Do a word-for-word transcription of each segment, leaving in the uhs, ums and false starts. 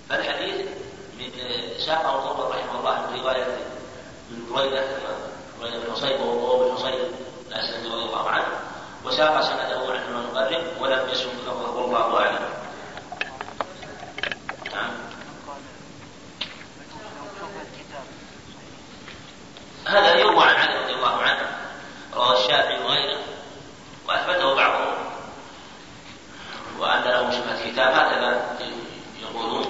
فالحديث من ساقه الطبري رحمه الله من رواية من بريدة بن حصيب وهو بن حصيب الأسلمي رضي الله عنه، وساق سنده عن ابن المقرب ولم يسلم لفظه والله أعلم. نعم. هذا يروى عن علي رضي الله عنه، رواه الشافعي وغيره وأثبته بعضهم، وأن له شبهة كتاب هكذا يقولون.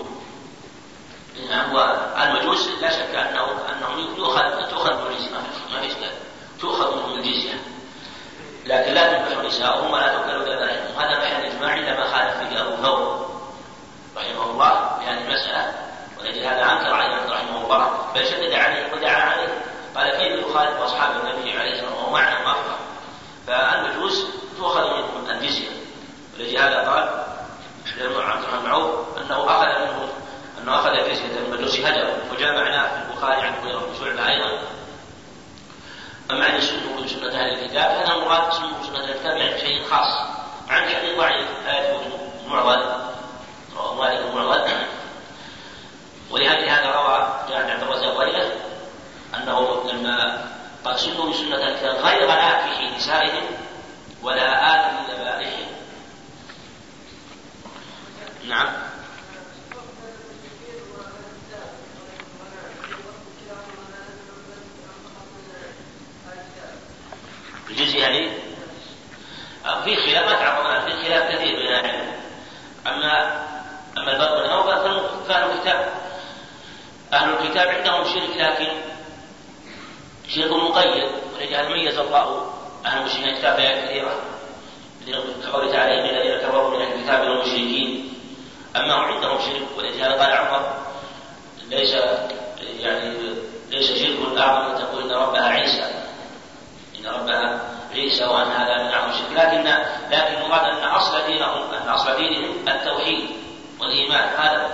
والمجوس لا شك أنه أنهم يؤخذ تؤخذ من الجزية، ما في إشكال، تؤخذ منهم الجزية، لكن لا تنكح نساؤهم ولا تؤكل ذبائحهم. هذا محل إجماع لما خالف فيه أبو ثور رحمه الله بهذه المسألة، ولأجل هذا أنكر عليه رحمه الله بل شدد عليه ودعا عليه، قال كيف يخالف أصحاب النبي عليه الصلاة والسلام ومعنى موافقة. فالمجوس تؤخذ منهم الجزية، ولأجل هذا قال عبد الرحمن معوف أنه أخذ منه أنه أخذ الجزية من المجوس هجر، وجاء معناه في البخاري عن مغيرة بن شعبة أيضا. أما عن السنة وسنة أهل الكتاب هذا المراد سنة وسنة الكتاب يعني شيء خاص، عن حديث ضعيف لا يثبت معضل رواه مالك المعضل. ولهذا هذا روى جاء عن عبد الرزاق وغيره أنه لما قال سنوا بسنة الكتاب غير آكح نسائهم ولا آكل ذبائحهم. نعم. الجزء يعني في خلاف ما تعرضنا في خلاف كثير بين العلم. أما أما البر والنوبة كانوا كتاب أهل الكتاب عندهم شرك، لكن شرك مقيد، ولهذا ميز الله أهل المشركين كتاب آيات كثيرة قوله تعالى إن الذين كفروا من أهل الكتاب والمشركين. أما هم عندهم شرك، ولهذا قال عمر ليس يعني ليس شرك أعظم أن تقول إن ربها عيسى إن ربها عيسى وأن هذا من أعظم الشرك، لكن لكن المراد أن أصل دينهم أن أصل دينهم التوحيد والإيمان، هذا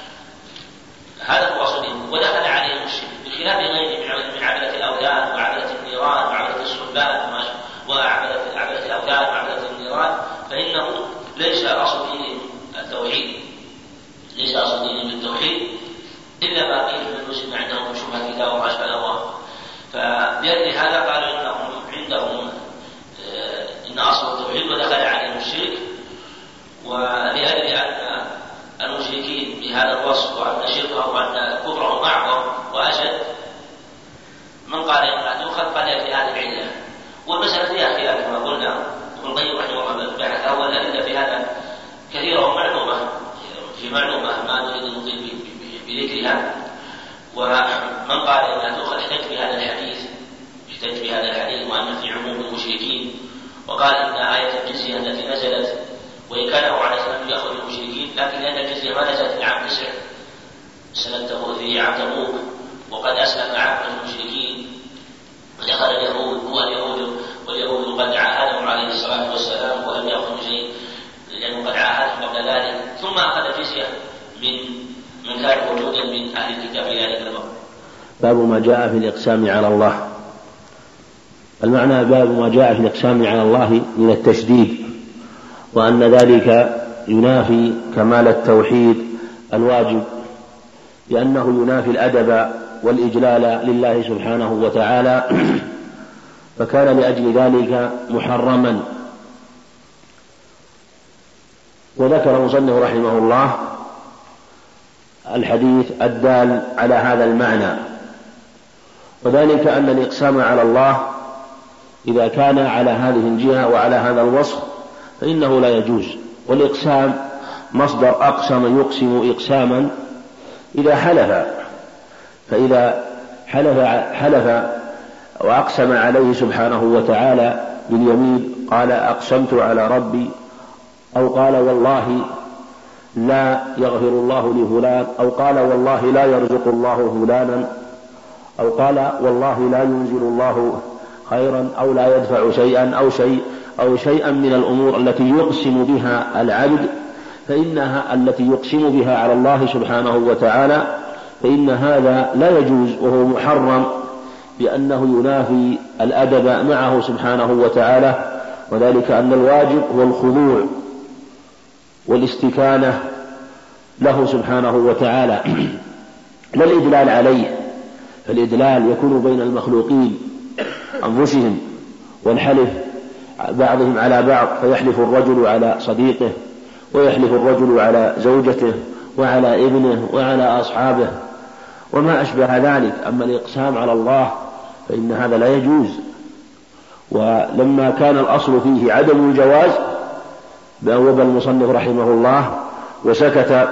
هذا هو أصل دينهم، ودخل عليهم الشرك بخلاف غيرهم من عبدة الأوثان وعبدة النيران وعبدة الصلبان وعبدة عبدة الأوثان وعبدة النيران، فإنه ليس أصل دينهم التوحيد، ليس أصل دينهم التوحيد إلا باقي من المسلم عندهم شبهة كتاب وما أشبه له. فلأجل هذا قالوا إنهم عندهم إن أصل التوحيد ودخل عليهم الشرك. ولأجل أن المشركين بهذا الوصف وأن شركهم وأن كفرهم أعظم وأشد من قال إنها تؤخذ قال في هذه العلة. والمسألة فيها خلاف كما قلنا، ابن القيم رحمه الله بحث أول الأدلة في هذا كثيرة ومعلومة في معلومة ما نريد المطيل بذكرها. ومن قال إنها تؤخذ احتج بهذا الحديث احتج بهذا الحديث وأن في عموم المشركين، وقال إن آية الجزية التي نزلت وإن كان هو عليه السلام يأخذ المشركين، لكن لأن الجزية ما نزلت في عام تسع سنة في عام تبوك، وقد أسلم عامة المشركين ودخل اليهود واليهود واليهود قد عاهدهم عليه الصلاة والسلام ولم يأخذوا شيء لأنه قد عاهدهم قبل ذلك، ثم أخذ الجزية من من كان موجودا من أهل الكتاب في ذلك الوقت. باب ما جاء في الإقسام على الله. المعنى باب ما جاء في الإقسام على الله من التشديد، وأن ذلك ينافي كمال التوحيد الواجب، لأنه ينافي الأدب والإجلال لله سبحانه وتعالى، فكان لأجل ذلك محرما. وذكر المصنف رحمه الله الحديث الدال على هذا المعنى، وذلك أن الإقسام على الله إذا كان على هذه الجهة وعلى هذا الوصف فإنه لا يجوز. والإقسام مصدر أقسم يقسم إقساما إذا حلف، فإذا حلف, حلف وأقسم عليه سبحانه وتعالى باليمين قال أقسمت على ربي، أو قال والله لا يغفر الله لفلان، أو قال والله لا يرزق الله فلانا، أو قال والله لا ينزل الله خيرا، أو لا يدفع شيئا أو شيء أو شيئا من الأمور التي يقسم بها العبد، فإنها التي يقسم بها على الله سبحانه وتعالى، فإن هذا لا يجوز وهو محرم، لأنه ينافي الأدب معه سبحانه وتعالى. وذلك أن الواجب هو الخضوع والاستكانة له سبحانه وتعالى، لا الإدلال عليه، فالإدلال يكون بين المخلوقين أنفسهم، والحلف بعضهم على بعض، فيحلف الرجل على صديقه، ويحلف الرجل على زوجته وعلى ابنه وعلى أصحابه وما أشبه ذلك. أما الإقسام على الله فإن هذا لا يجوز. ولما كان الأصل فيه عدم الجواز بأوب المصنف رحمه الله وسكت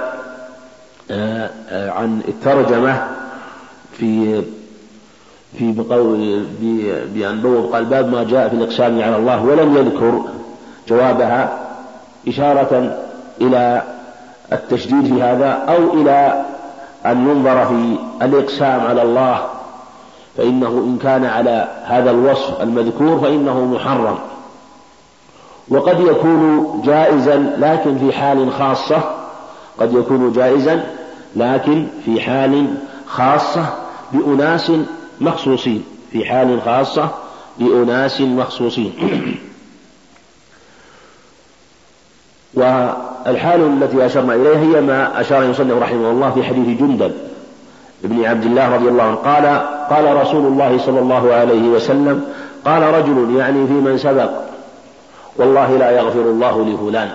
عن الترجمة في في بقول بأن بوب قال باب ما جاء في الإقسام على الله، ولم يذكر جوابها إشارة إلى التشديد في هذا أو إلى أن ينظر في الإقسام على الله، فإنه إن كان على هذا الوصف المذكور فإنه محرم، وقد يكون جائزا لكن في حال خاصة، قد يكون جائزا لكن في حال خاصة بأناس مخصوصين، في حال خاصة بأناس مخصوصين. والحال التي أشرنا إليها هي ما أشار المصنف رحمه الله في حديث جندب ابن عبد الله رضي الله عنه قال قال رسول الله صلى الله عليه وسلم قال رجل يعني في من سبق والله لا يغفر الله لفلان،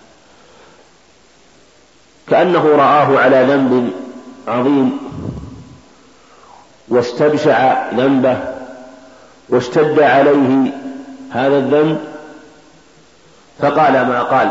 كأنه رآه على ذنب عظيم واستبشع ذنبه واشتد عليه هذا الذنب فقال ما قال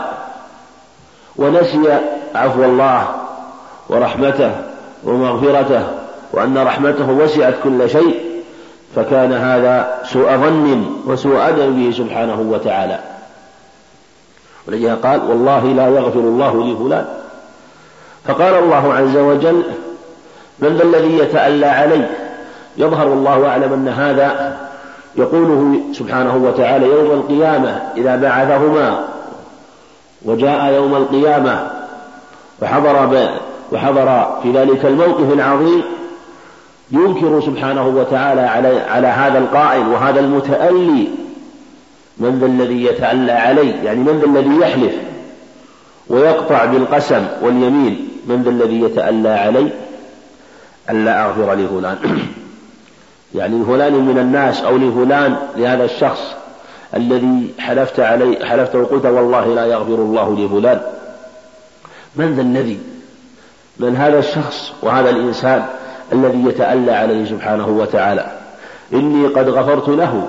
ونسي عفو الله ورحمته ومغفرته وأن رحمته وسعت كل شيء، فكان هذا سوء ظن وسوء أدب به سبحانه وتعالى. ولذلك قال والله لا يغفر الله لفلان. فقال الله عز وجل من ذا الذي يتألى علي؟ يظهر الله أعلم أن هذا يقوله سبحانه وتعالى يوم القيامة إذا بعثهما وجاء يوم القيامة وحضر, وحضر في ذلك الموقف العظيم، ينكر سبحانه وتعالى على, على هذا القائل وهذا المتألي من ذا الذي يتألى علي، يعني من ذا الذي يحلف ويقطع بالقسم واليمين، من ذا الذي يتألى علي ألا أغفر لفلان يعني لفلان من الناس أو لفلان لهذا الشخص الذي حلفت عليه حلفت وقلت والله لا يغفر الله لفلان. من ذا الذي من هذا الشخص وهذا الإنسان الذي يتألى عليه سبحانه وتعالى؟ إني قد غفرت له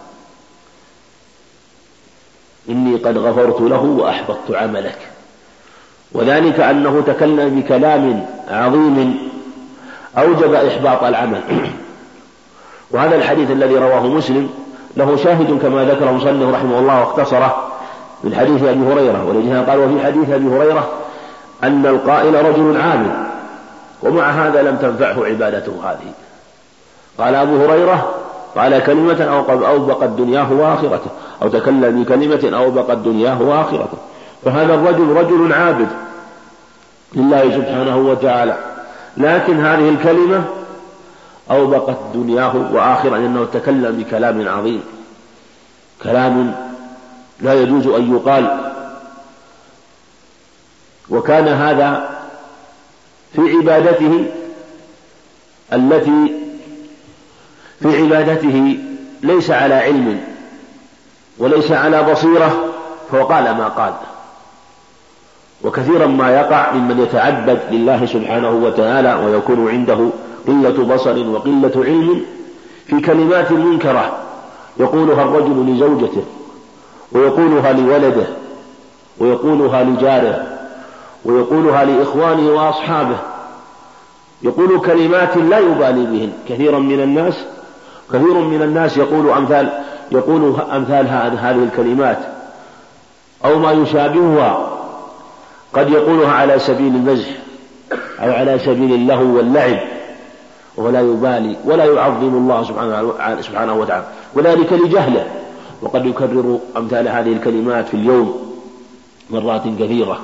إني قد غفرت له وأحبطت عملك. وذلك أنه تكلم بكلام عظيم أوجب إحباط العمل. وهذا الحديث الذي رواه مسلم له شاهد كما ذكره مصنف رحمه الله واختصره من حديث أبي هريرة، ولذلك قال وفي حديث أبي هريرة أن القائل رجل عابد ومع هذا لم تنفعه عبادته هذه. قال أبو هريرة قال كلمة أوبقت دنياه وآخرته، أو تكلم بكلمة أوبقت دنياه وآخرته. فهذا الرجل رجل عابد لله سبحانه وتعالى، لكن هذه الكلمة أوبقت دنياه وآخرة، لأنه تكلم بكلام عظيم، كلام لا يجوز أن يقال. وكان هذا في عبادته التي في عبادته ليس على علم وليس على بصيرة، فقال ما قال. وكثيرا ما يقع ممن يتعبد لله سبحانه وتعالى ويكون عنده قلة بصر وقلة علم في كلمات منكرة يقولها الرجل لزوجته ويقولها لولده ويقولها لجاره ويقولها لإخوانه وأصحابه، يقول كلمات لا يبالي بهن. كثيرا من الناس كثير من الناس يقول أمثال يقول أمثال هذه الكلمات أو ما يشابهها، قد يقولها على سبيل المزح أو على سبيل اللهو واللعب ولا يبالي ولا يعظم الله سبحانه وتعالى، وذلك لجهله. وقد يكرر أمثال هذه الكلمات في اليوم مرات كثيرة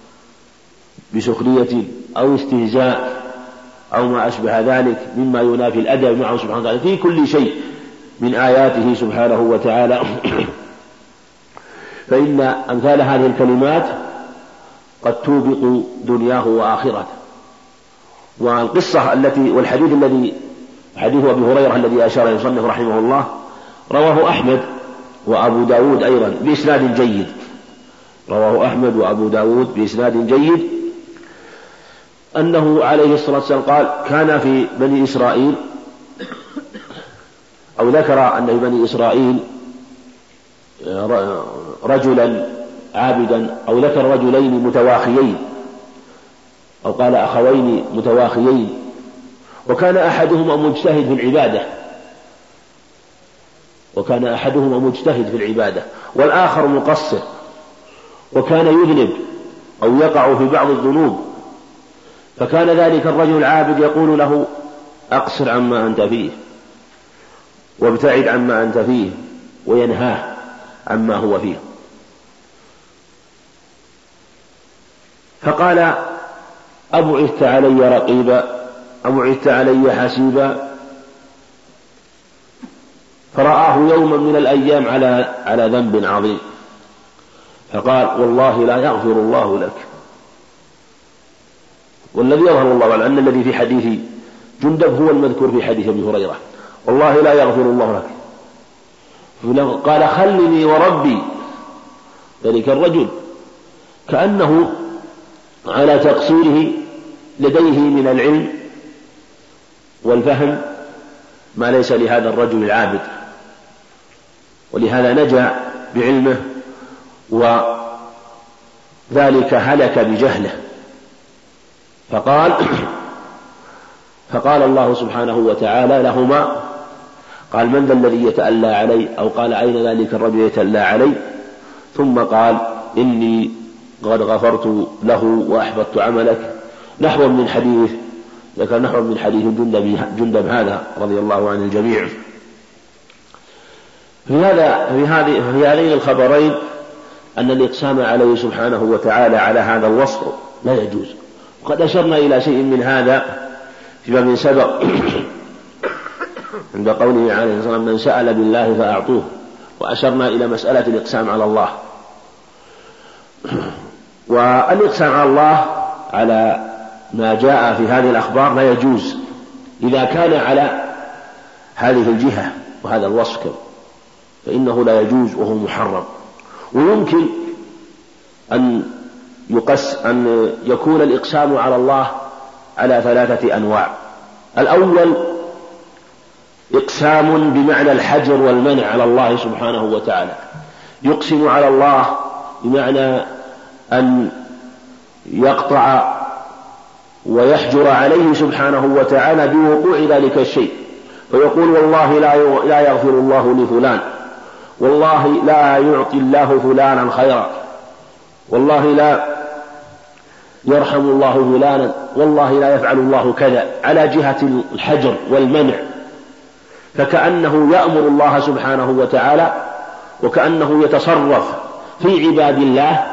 بسخرية أو استهزاء أو ما أشبه ذلك مما ينافي الأدب معه سبحانه وتعالى في كل شيء من آياته سبحانه وتعالى. فإن أمثال هذه الكلمات قد توبق دنياه وآخرته. والقصة التي والحديث الذي حديث أبي هريرة الذي أشار إليه المصنف رحمه الله رواه أحمد وأبو داود أيضا بإسناد جيد، رواه أحمد وأبو داود بإسناد جيد أنه عليه الصلاة والسلام قال: كان في بني إسرائيل، أو ذكر أن في بني إسرائيل رجلا عابدا، أو ذكر رجلين متواخيين، أو قال أخوين متواخيين، وكان أحدهما مجتهد في العبادة وكان أحدهما مجتهد في العبادة والآخر مقصر، وكان يذنب أو يقع في بعض الذنوب، فكان ذلك الرجل العابد يقول له: أقصر عما أنت فيه وابتعد عما أنت فيه، وينهاه عما هو فيه. فقال: أبعثت علي رقيبا أبعثت علي حسيبا؟ فرآه يوما من الأيام على على ذنب عظيم، فقال: والله لا يغفر الله لك. والذي يظهر الله على أن الذي في حديث جندب هو المذكور في حديث أبي هريرة: والله لا يغفر الله لك. قال: خلني وربي. ذلك الرجل كأنه على تقصيره لديه من العلم والفهم ما ليس لهذا الرجل العابد، ولهذا نجا بعلمه، وذلك هلك بجهله. فقال فقال الله سبحانه وتعالى لهما، قال: من ذا الذي يتألى علي؟ أو قال: أين ذلك الرجل يتألى علي؟ ثم قال: إني قد غفرت له وأحبطت عملك، نحو من حديث ذكر نحو من حديث جندب, جندب هذا رضي الله عن الجميع. في هذا في هذه في هذين الخبرين أن الإقسام عليه سبحانه وتعالى على هذا الوصف لا يجوز، وقد أشرنا إلى شيء من هذا فيما من سبق عند قوله عليه الصلاة والسلام: من سأل بالله فأعطوه، وأشرنا إلى مسألة الإقسام على الله. والإقسام على الله على ما جاء في هذه الأخبار لا يجوز إذا كان على هذه الجهة وهذا الوصف، فإنه لا يجوز وهو محرم. ويمكن أن يقس أن يكون الإقسام على الله على ثلاثة أنواع. الأول إقسام بمعنى الحجر والمنع على الله سبحانه وتعالى، يقسم على الله بمعنى أن يقطع ويحجر عليه سبحانه وتعالى بوقوع ذلك الشيء، فيقول: والله لا يغفر الله لفلان، والله لا يعطي الله فلانا خيرا، والله لا يرحم الله فلانا، والله لا يفعل الله كذا، على جهة الحجر والمنع، فكأنه يأمر الله سبحانه وتعالى، وكأنه يتصرف في عباد الله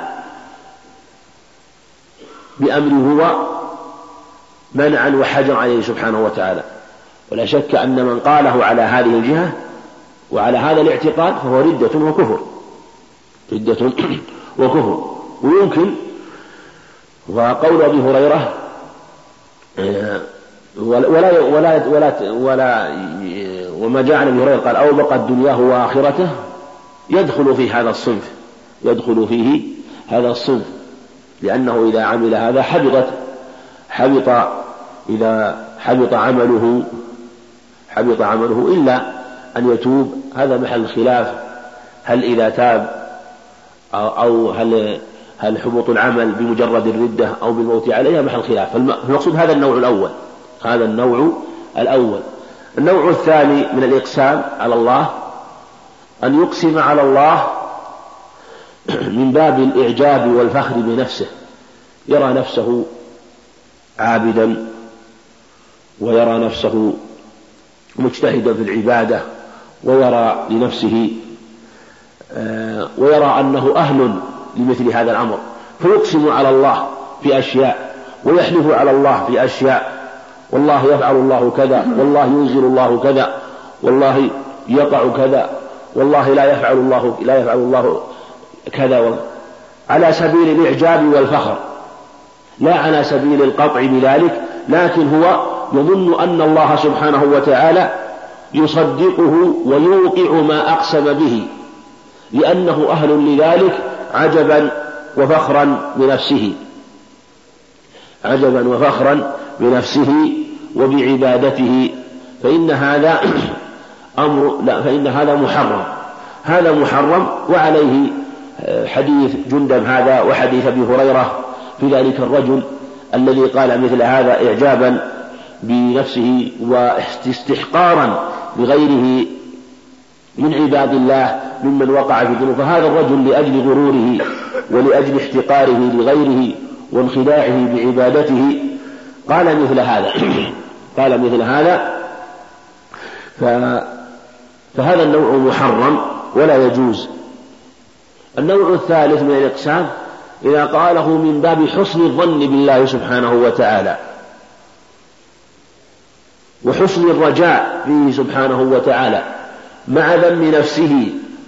بأمره هو منعا وحجر عليه سبحانه وتعالى. ولا شك أن من قاله على هذه الجهة وعلى هذا الاعتقاد فهو ردة وكفر ردة وكفر. ويمكن وقول أبي هريرة ولا ولا ولا ولا وما جاء عن أبي هريرة قال: أوبقت دنياه وآخرته، يدخل في هذا الصنف يدخل فيه هذا الصنف لأنه إذا عمل هذا حبطت حبط إذا حبط عمله حبط عمله إلا أن يتوب. هذا محل خلاف، هل إذا تاب أو هل هل حبط العمل بمجرد الردة أو بالموت عليها، محل خلاف. فالمقصود هذا النوع الأول هذا النوع الأول النوع الثاني من الإقسام على الله أن يقسم على الله من باب الإعجاب والفخر بنفسه، يرى نفسه عابدا ويرى نفسه مجتهدا في العبادة، ويرى لنفسه ويرى أنه أهل لمثل هذا الأمر، فيقسم على الله في أشياء ويحلف على الله في أشياء: والله يفعل الله كذا، والله ينزل الله كذا، والله يقع كذا، والله لا يفعل الله لا يفعل الله كذا، على سبيل الإعجاب والفخر. لا على سبيل القطع بذلك، لكن هو يظن أن الله سبحانه وتعالى يصدقه ويوقع ما أقسم به، لأنه أهل لذلك عجبا وفخرا بنفسه عجبا وفخرا بنفسه وبعبادته. فإن هذا أمر لا فإن هذا محرم هذا محرم وعليه حديث جندب هذا وحديث أبي هريرة في ذلك الرجل الذي قال مثل هذا إعجابا بنفسه واستحقارا بغيره من عباد الله ممن وقع في ذنوب. فهذا الرجل لأجل غروره ولأجل احتقاره لغيره وانخداعه بعبادته قال مثل هذا قال مثل هذا فهذا النوع محرم ولا يجوز. النوع الثالث من الإقسام إذا قاله من باب حسن الظن بالله سبحانه وتعالى وحسن الرجاء به سبحانه وتعالى مع ذم نفسه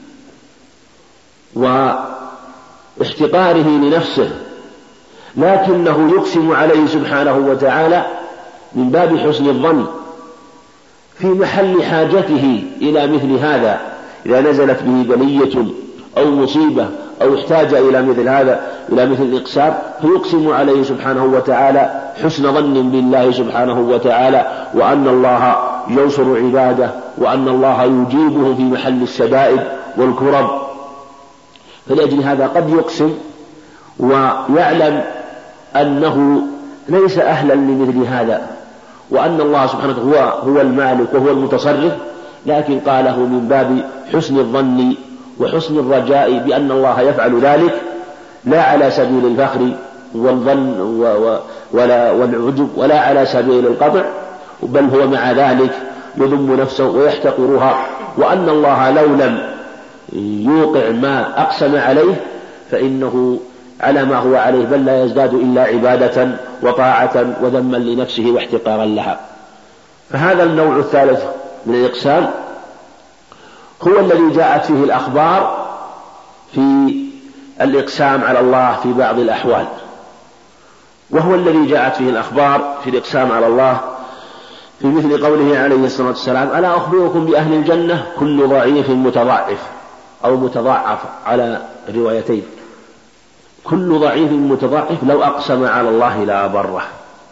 واحتقاره لنفسه، لكنه يقسم عليه سبحانه وتعالى من باب حسن الظن في محل حاجته إلى مثل هذا، إذا نزلت به بلية أو مصيبة أو احتاج إلى مثل هذا إلى مثل الإقسام فيقسم عليه سبحانه وتعالى حسن ظن بالله سبحانه وتعالى وأن الله ينصر عباده وأن الله يجيبه في محل الشدائد والكرب. فلأجل هذا قد يقسم ويعلم أنه ليس أهلا لمثل هذا وأن الله سبحانه هو هو المالك وهو المتصرف، لكن قاله من باب حسن الظن وحسن الرجاء بأن الله يفعل ذلك، لا على سبيل الفخر والظن ولا والعجب ولا على سبيل القطع، بل هو مع ذلك يذم نفسه ويحتقرها، وأن الله لو لم يوقع ما أقسم عليه فإنه على ما هو عليه، بل لا يزداد إلا عبادة وطاعة وذما لنفسه واحتقارا لها. فهذا النوع الثالث من الإقسام هو الذي جاءت فيه الأخبار في الإقسام على الله في بعض الأحوال، وهو الذي جاءت فيه الأخبار في الإقسام على الله في مثل قوله عليه الصلاة والسلام: ألا أخبركم بأهل الجنة كل ضعيف متضاعف أو متضاعف على روايتين، كل ضعيف متضاعف لو أقسم على الله لا أبره.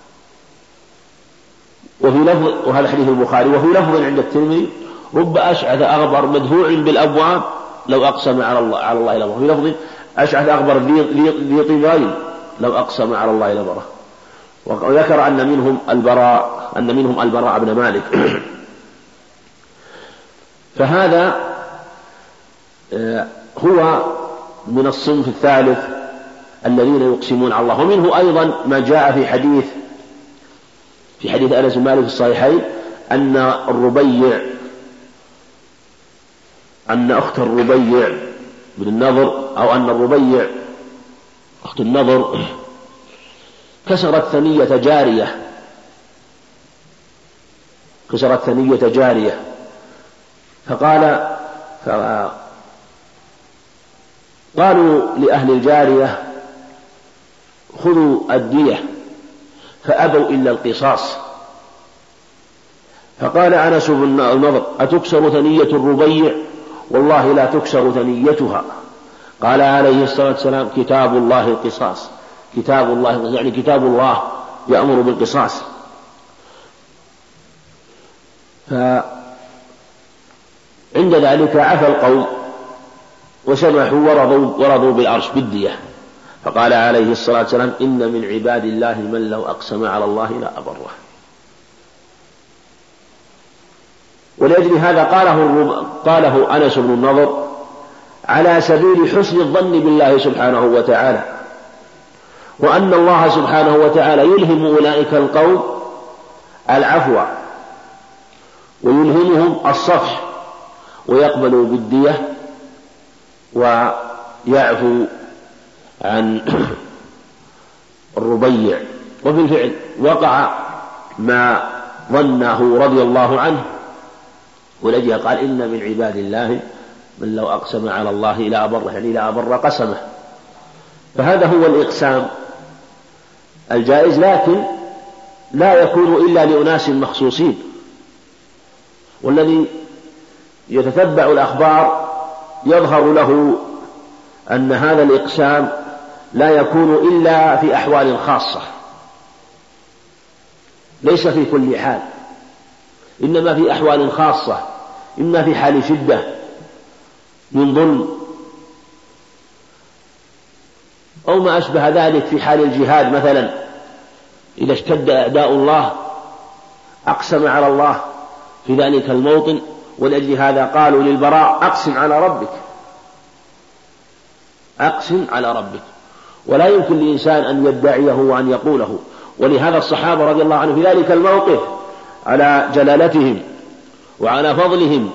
وفي لفظ، وهذا حديث البخاري، وفي لفظ عند الترمذي: رب أشعث أغبر مدفوع بالأبواب لو أقسم على الله على الله لا أبره. في لفظ: أشعث أغبر ذي طباين لو أقسم على الله لا أبره. وذكر أن منهم البراء أن منهم البراء بن مالك. فهذا هو من الصنف الثالث الذين يقسمون على الله. ومنه أيضا ما جاء في حديث في حديث أنس بن مالك في الصحيحين أن الربيع أن أخت الربيع بن النضر أو أن الربيع أخت النضر كسرت ثنية جارية كسرت ثنية جارية فقال قالوا لأهل الجارية: خذوا الدية، فأبوا إلا القصاص. فقال أنس بن النضر: أتكسر ثنية الربيع؟ والله لا تكسر ثنيتها. قال عليه الصلاة والسلام: كتاب الله القصاص، كتاب الله يعني كتاب الله يأمر بالقصاص. فعند ذلك عفى القوم وسمحوا ورضوا, ورضوا بالعرش بالدية. فقال عليه الصلاة والسلام: إن من عباد الله من لو أقسم على الله لا أبره. ولأجل هذا قاله, قاله أنس بن النضر على سبيل حسن الظن بالله سبحانه وتعالى، وأن الله سبحانه وتعالى يلهم أولئك القوم العفو ويلهمهم الصفح ويقبلوا بالدية ويعفو عن الربيع. وفي الفعل وقع ما ظنه رضي الله عنه، ولجأ قال: إن من عباد الله من لو أقسم على الله لا أبره، يعني لا أبر قسمه. فهذا هو الإقسام الجائز، لكن لا يكون إلا لأناس مخصوصين. والذي يتتبع الأخبار يظهر له أن هذا الإقسام لا يكون إلا في أحوال خاصة، ليس في كل حال، إنما في أحوال خاصة، إما في حال شدة من ظلم أو ما أشبه ذلك، في حال الجهاد مثلا إذا اشتد أعداء الله أقسم على الله في ذلك الموطن، ولأجل هذا قالوا للبراء أقسم على ربك، أقسم على ربك، ولا يمكن لإنسان أن يدعيه وأن يقوله. ولهذا الصحابة رضي الله عنهم في ذلك الموقف على جلالتهم وعلى فضلهم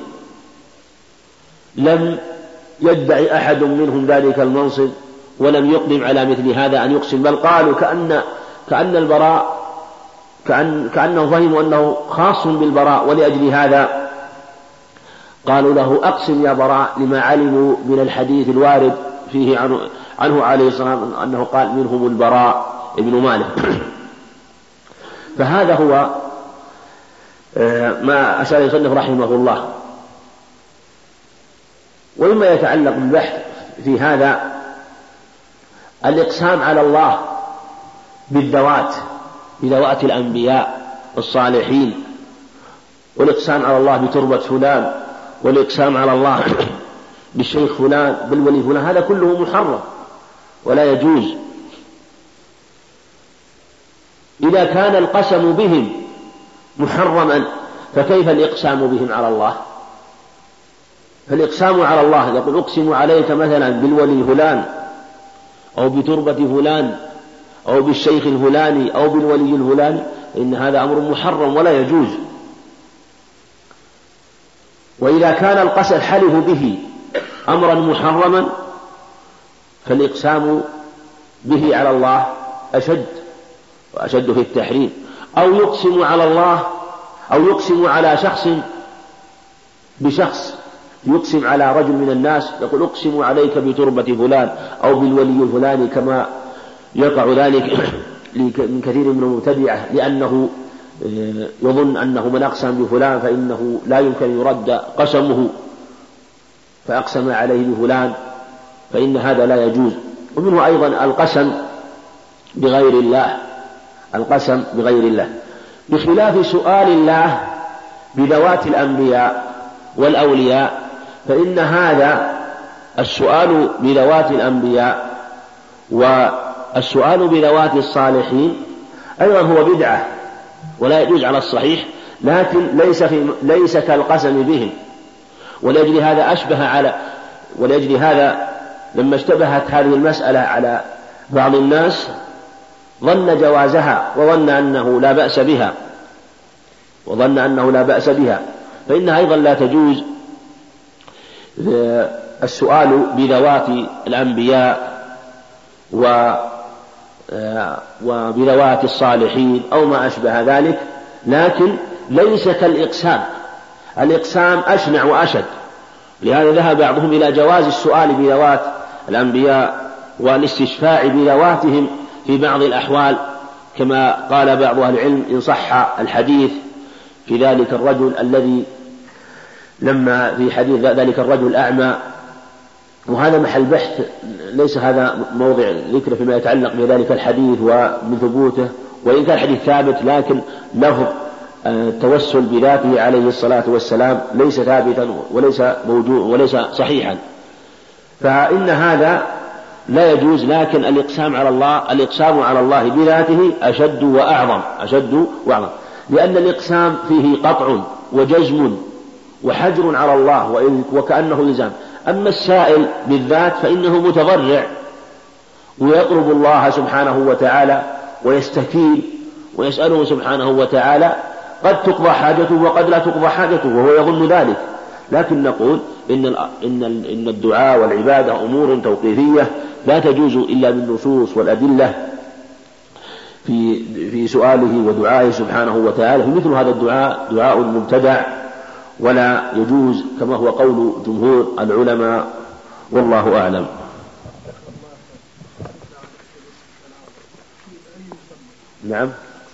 لم يدعي أحد منهم ذلك المنصب ولم يقدم على مثل هذا أن يقسم، بل قالوا كأن كأن البراء كأن كأنهم فهموا أنه خاص بالبراء، ولأجل هذا قالوا له أقسم يا براء، لما علموا من الحديث الوارد فيه عنه, عنه عليه الصلاة والسلام أنه قال منهم البراء ابن مالك. فهذا هو ما أشار يصنف رحمه الله. ومما يتعلق بالبحث في هذا الإقسام على الله بالذوات، بذوات الأنبياء الصالحين، والإقسام على الله بتربة فلان، والإقسام على الله بالشيخ فلان بالولي فلان، هذا كله محرم ولا يجوز. إذا كان القسم بهم محرما فكيف الإقسام بهم على الله؟ فالإقسام على الله يقول أقسم عليك مثلا بالولي فلان أو بتربة فلان أو بالشيخ الفلاني أو بالولي الفلاني، إن هذا أمر محرم ولا يجوز. وإذا كان القسم الحلف به أمرا محرما فالإقسام به على الله أشد وأشد في التحريم. أو يقسم على الله أو يقسم على شخص بشخص، يقسم على رجل من الناس يقول أقسم عليك بتربة فلان أو بالولي الفلاني، كما يقع ذلك من كثير من المبتدعة، لأنه يظن أنه من أقسم بفلان فإنه لا يمكن يرد قسمه فأقسم عليه بفلان، فإن هذا لا يجوز. ومنه أيضا القسم بغير الله، القسم بغير الله، بخلاف سؤال الله بذوات الأنبياء والأولياء، فإن هذا السؤال بذوات الأنبياء والسؤال بذوات الصالحين أيضا هو بدعة ولا يجوز على الصحيح، لكن ليس في ليس كالقسم بهم. ولأجل هذا أشبه على ولأجل هذا لما اشتبهت هذه المسألة على بعض الناس ظن جوازها وظن أنه لا بأس بها وظن أنه لا بأس بها فإنها أيضا لا تجوز السؤال بذوات الأنبياء وبذوات الصالحين أو ما أشبه ذلك، لكن ليس كالإقسام. الإقسام أشنع وأشد، لهذا ذهب بعضهم إلى جواز السؤال بذوات الأنبياء والاستشفاع بذواتهم في بعض الأحوال، كما قال بعض أهل العلم إن صح الحديث في ذلك الرجل الذي لما في حديث ذلك الرجل الأعمى، وهذا محل بحث ليس هذا موضع ذكر فيما يتعلق بذلك الحديث ومن ثبوته، وإن كان الحديث ثابت لكن لفظ التوسل بذاته عليه الصلاة والسلام ليس ثابتا وليس موجود وليس صحيحا، فإن هذا لا يجوز. لكن الإقسام على الله الإقسام على الله بذاته أشد وأعظم أشد وأعظم، لأن الإقسام فيه قطع وجزم وحجر على الله وكأنه إلزام. أما السائل بالذات فإنه متضرع ويطلب الله سبحانه وتعالى ويستكين ويسأله سبحانه وتعالى، قد تقضى حاجته وقد لا تقضى حاجته وهو يظن ذلك. لكن نقول إن إن إن الدعاء والعبادة أمور توقيفية لا تجوز إلا بالنصوص والأدلة في في سؤاله ودعائه سبحانه وتعالى. فمثل هذا الدعاء دعاء مبتدع ولا يجوز كما هو قول جمهور العلماء، والله أعلم. نعم.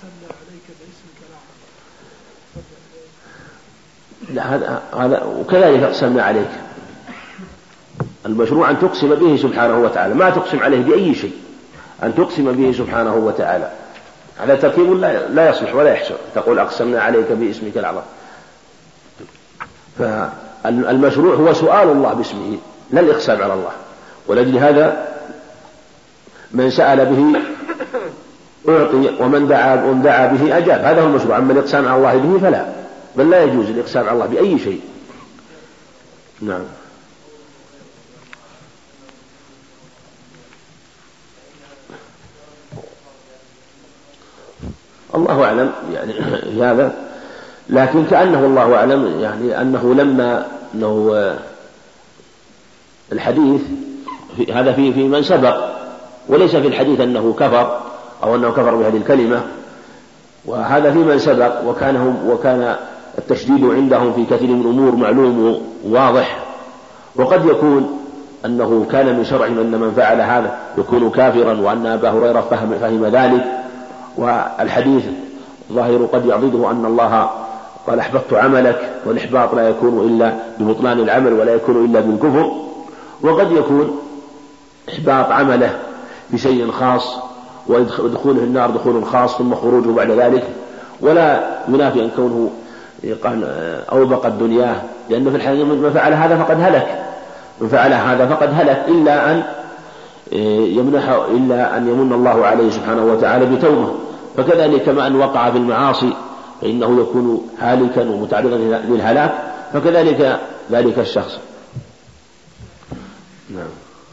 لا هذا هذا وكذلك أقسمنا عليك. المشروع أن تقسم به سبحانه وتعالى، ما تقسم عليه بأي شيء، أن تقسم به سبحانه وتعالى. هذا تركيب لا لا يصلح ولا يحسن. تقول أقسمنا عليك باسمك الأعظم. فالمشروع هو سؤال الله باسمه لا الإقسام على الله، ولأجل هذا من سأل به أعطي ومن دعا ومن دعا به أجاب. هذا هو المشروع. أما الإقسام على الله به فلا، بل لا يجوز الإقسام على الله بأي شيء. نعم. الله أعلم يعني هذا، لكن كأنه الله أعلم يعني أنه لما أنه الحديث في هذا في في من سبق، وليس في الحديث أنه كفر أو أنه كفر بهذه الكلمة، وهذا في من سبق. وكان وكان التشديد عندهم في كثير من الأمور معلوم وواضح، وقد يكون أنه كان من شرعهم أن من فعل هذا يكون كافرا، وأن أبا هريرة فهم, فهم ذلك. والحديث ظاهر قد يعضده أن الله قال احبطت عملك، والإحباط لا يكون إلا ببطلان العمل ولا يكون إلا بالكفر. وقد يكون إحباط عمله بشيء خاص ودخوله النار دخول خاص ثم خروجه بعد ذلك، ولا ينافي أن كونه قال أوبق الدنيا، لأنه في الحقيقة من فعل هذا فقد هلك، من فعل هذا فقد هلك إلا أن يمنح إلا أن يمن الله عليه سبحانه وتعالى بتوبة. فكذلك كما أن وقع في المعاصي فإنه يكون هالكا ومتعرضا للهلاك، فكذلك ذلك الشخص. نعم.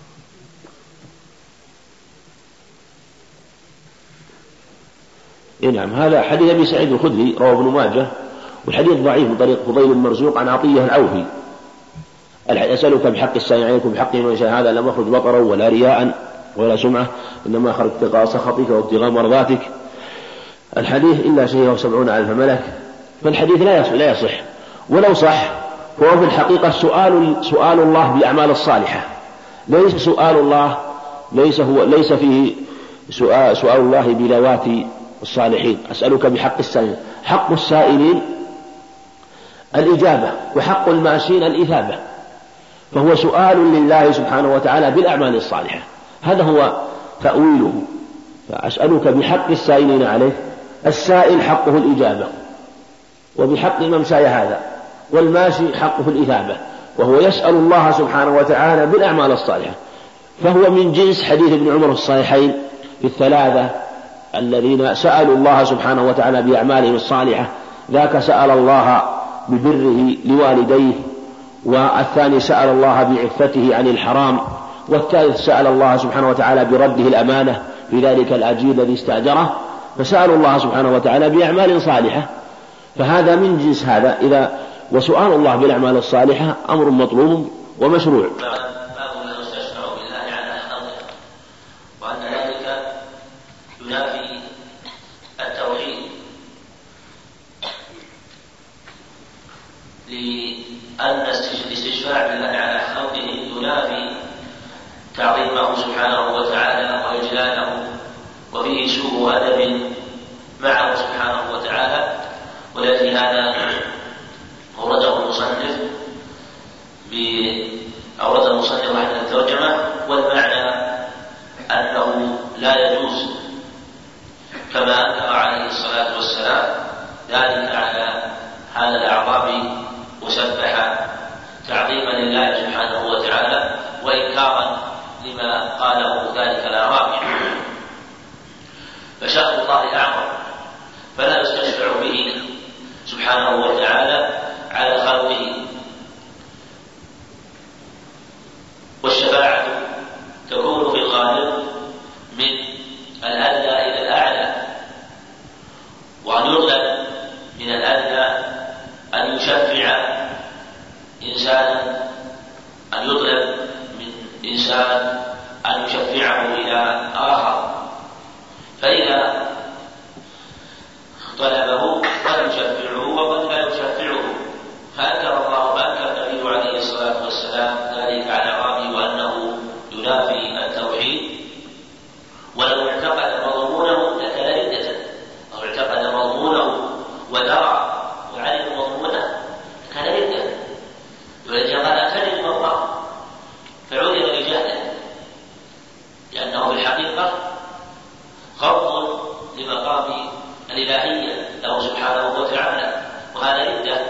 نعم. هذا حديث أبي سعيد الخدري رواه ابن ماجه، والحديث ضعيف من طريق فضيل المرزوق عن عطية العوفي. أسألك بحق السائل عليكم بحق من شاء، هذا لم يخرج بطرا ولا رياء ولا سمعة، إنما خرج ابتغاء سخطك وابتغاء مرضاتك. الحديث إلا شيء وسبعون ألف ملك. فالحديث لا يصح, لا يصح ولو صح فهو في الحقيقة سؤال, سؤال الله بالأعمال الصالحة، ليس سؤال الله ليس, هو ليس فيه سؤال, سؤال الله بذوات الصالحين. أسألك بحق السائلين، حق السائلين الإجابة، وحق الماشين الإثابة، فهو سؤال لله سبحانه وتعالى بالأعمال الصالحة، هذا هو تأويله. فأسألك بحق السائلين عليه، السائل حقه الإجابة، وبحق الممساي هذا، والماشي حقه الإثابة، وهو يسأل الله سبحانه وتعالى بالأعمال الصالحة. فهو من جنس حديث ابن عمر الصحيحين في الثلاثة الذين سألوا الله سبحانه وتعالى بأعمالهم الصالحة، ذاك سأل الله ببره لوالديه، والثاني سأل الله بعفته عن الحرام، والثالث سأل الله سبحانه وتعالى برده الأمانة في ذلك الأجير الذي استأجره. فسألوا الله سبحانه وتعالى بأعمال صالحة، فهذا من جنس هذا. إذا وسؤال الله بالأعمال الصالحة أمر مطلوب ومشروع. لأن الاستشفاع بالله على خلقه ينافي تعظيمه سبحانه وتعالى وإجلاله، وفيه سوء أدب معه سبحانه وتعالى. ولكن هذا أورده المصنف أورد المصنف رحمه الترجمة، والمعنى أنه لا يجوز كما أنكر عليه الصلاة والسلام ذلك على هذا الأعظام مسبحا تعظيما لله سبحانه وتعالى وإنكارا لما قاله ذلك الأعرابي. فشأن الله أعظم، فلا يستشفع به سبحانه وتعالى على خلقه. والشفاعة تكون في الغالب من الأدنى إلى الأعلى، وأن يطلب من الأدنى أن يشفع إنسانا، أن يطلب من إنسان أن يشفعه إلى آخر، فإذا طلبه قد يشفعه وقد لا يشفعه. فأنكر الله فأنكر النبي عليه الصلاة والسلام ذلك على الأعرابي وأنه ينافي التوحيد، ولو اعتقد مضمونه لكان ردة، إلهية له سبحانه وتعالى، وهذا ردة.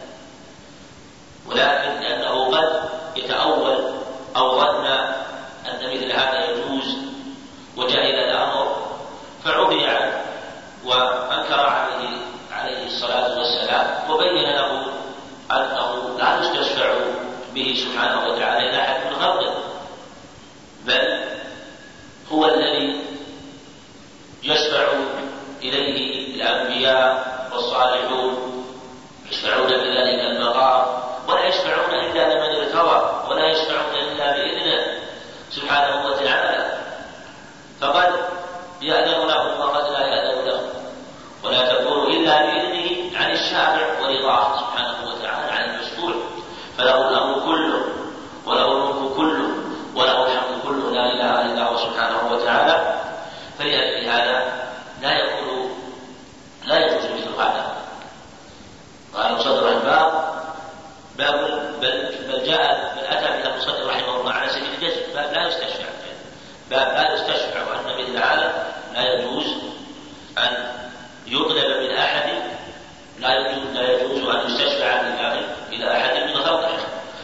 ولكن لأنه قد يتأول أو ظن أن مثل هذا يجوز وجهل الأمر فعفي عنه وأنكر عليه عليه الصلاة والسلام، وبين له أنه لا يستشفع به سبحانه وتعالى إلى أحد من خلقه، بل هو الذي يشفع إليه الأنبياء والصالحون، يشفعون بذلك المقام، ولا يشفعون إلا لمن ارتضى، ولا يشفعون إلا بإذنه سبحانه وتعالى. فقد يأذن لهم وقد لا يأذن لهم، ولا تكون إلا بإذنه عن الشافع ورضاه سبحانه وتعالى عن المشفوع، فله الأمر كله وله الملك كله وله الحمد كله، لا إله إلا هو سبحانه وتعالى. فلأجل هذا لا يكون لا يجوز مثل هذا. قال مصدر الباب باب بل, بل جاء بل أتى بها المصدر رحمه الله على سبيل الجزم، باب لا يستشفع، باب لا يستشفع، وأن مثل هذا لا يجوز أن يطلب من أحد، لا يجوز لا يجوز أن يستشفع إلى أحد من خلقه.